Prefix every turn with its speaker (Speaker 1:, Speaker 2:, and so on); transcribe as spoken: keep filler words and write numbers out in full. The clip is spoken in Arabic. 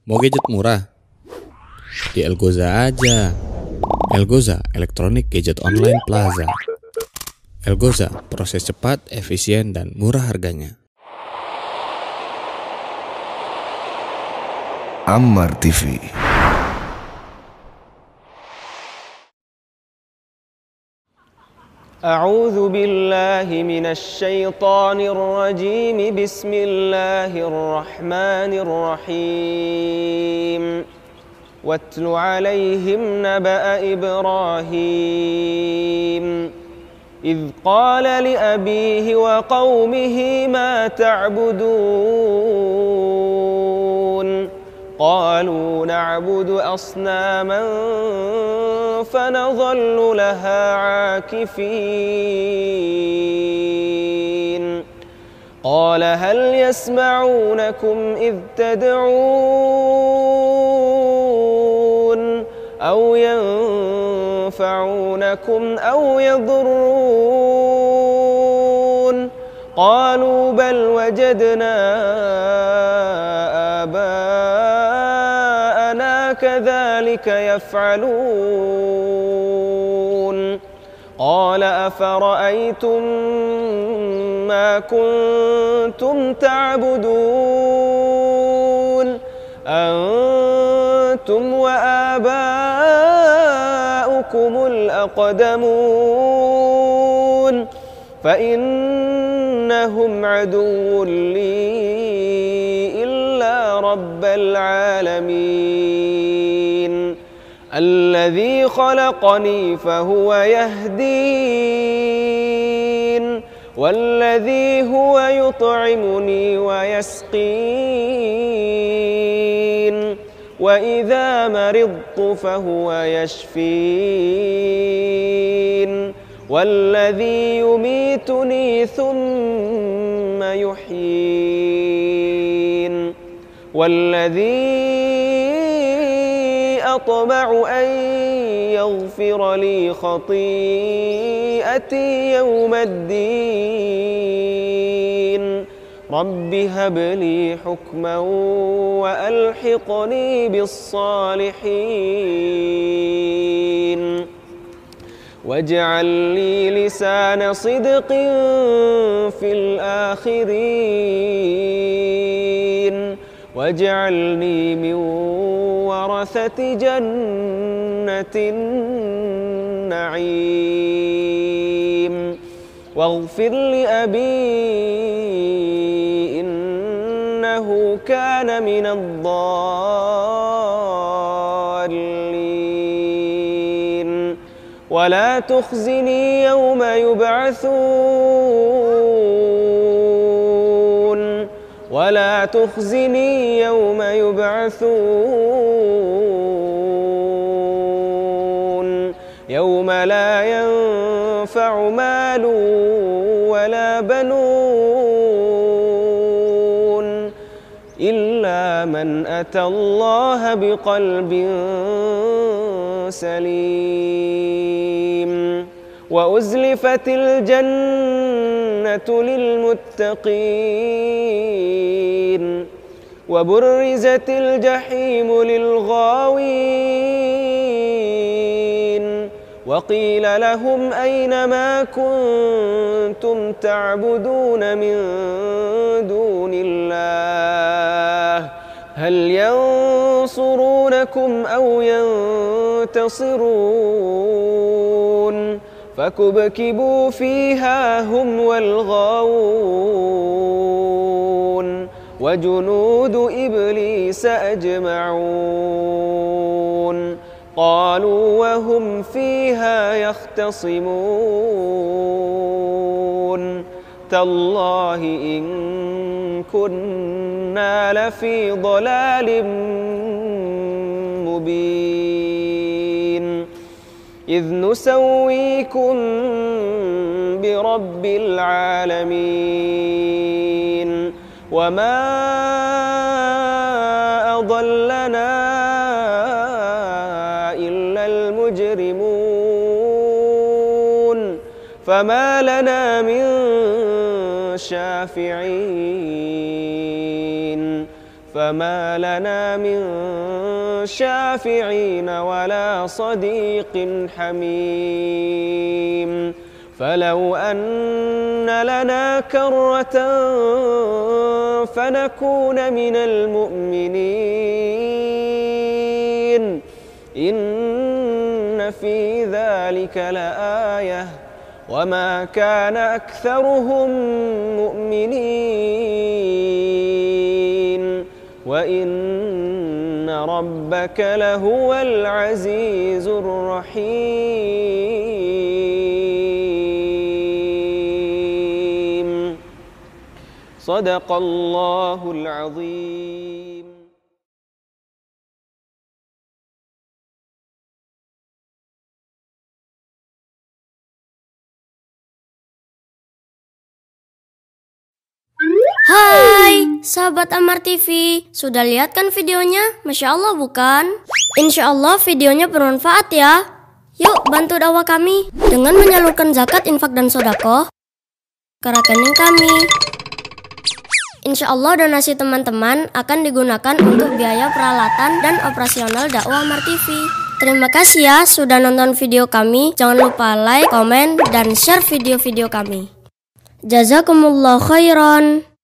Speaker 1: Mau gadget murah? Di Elgoza aja. Elgoza, Electronic Gadget Online Plaza. Elgoza, proses cepat, efisien, dan murah harganya.
Speaker 2: Ammar T V.
Speaker 3: أعوذ بالله من الشيطان الرجيم بسم الله الرحمن الرحيم واتل عليهم نبأ إبراهيم إذ قال لأبيه وقومه ما تعبدون قالوا نعبد أصناما فنظل لها عاكفين قال هل يسمعونكم إذ تدعون أو ينفعونكم أو يضرون قالوا بل وجدنا آباءنا كذلك يفعلون قال أفرأيتم ما كنتم تعبدون أنتم وآباؤكم الأقدمون فإنهم عدو لي إلا رب العالمين الذي خلقني فهو يهدين والذي هو يطعمني ويسقين وإذا مرضت فهو يشفين والذي يميتني ثم يحيين والذي أطمع أن يغفر لي خطيئتي يوم الدين رب هب لي حكما وألحقني بالصالحين واجعل لي لسان صدق في الآخرين واجعلني من ورثة جنة النعيم واغفر لأبي إنه كان من الضالين ولا تخزني يوم يبعثون ولا تخزني يوم يبعثون يوم لا ينفع مال ولا بنون إلا من أتى الله بقلب سليم وأزلفت الجنة للمتقين وبرزت الجحيم للغاوين وقيل لهم أين ما كنتم تعبدون من دون الله هل ينصرونكم أو ينتصرون فكبكبوا فيها هم والغاوون وجنود إبليس أجمعون قالوا وهم فيها يختصمون تالله إن كنا لفي ضلال مبين إذ نسويكم برب العالمين وما أضلنا إلا المجرمون فما لنا من شافعين فما لنا من شافعين ولا صديق حميم فلو أن لنا كرة فنكون من المؤمنين إن في ذلك لآية وما كان أكثرهم مؤمنين وإن ربك لهو العزيز الرحيم صدق الله العظيم.
Speaker 2: Hai, sahabat Amar T V, sudah lihat kan videonya? Masya Allah bukan? Insya Allah videonya bermanfaat ya. Yuk bantu dakwah kami dengan menyalurkan zakat, infak, dan sodako ke rekening kami. Insya Allah donasi teman-teman akan digunakan untuk biaya peralatan dan operasional dakwah Amar T V. Terima kasih ya sudah nonton video kami. Jangan lupa like, komen, dan share video-video kami. Jazakumullah khairan.